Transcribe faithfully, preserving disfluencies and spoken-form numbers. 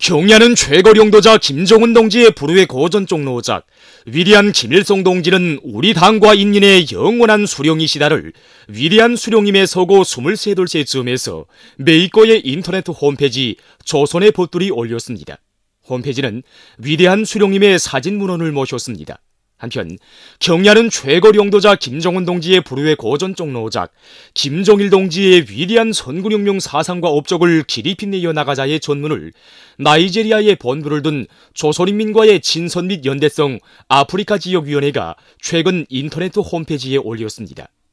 경야는 최고領導자 김정은 동지의 불후의 고전 쪽노작, 위대한 김일성 동지는 우리 당과 인민의 영원한 수령이시다를 위대한 수령임에 서고 스물세 돌째쯤에서 메이꺼의 인터넷 홈페이지 조선의 봇들이 올렸습니다. 홈페이지는 위대한 수령님의 사진 문헌을 모셨습니다. 한편 경야는 최고領導자 김정은 동지의 불후의 고전 쪽노작, 김정일 동지의 위대한 선군혁명 사상과 업적을 길이 빛내어 나가자의 전문을 나이제리아에 본부를 둔 조선인민과의 친선 및 연대성 아프리카 지역위원회가 최근 인터넷 홈페이지에 올렸습니다.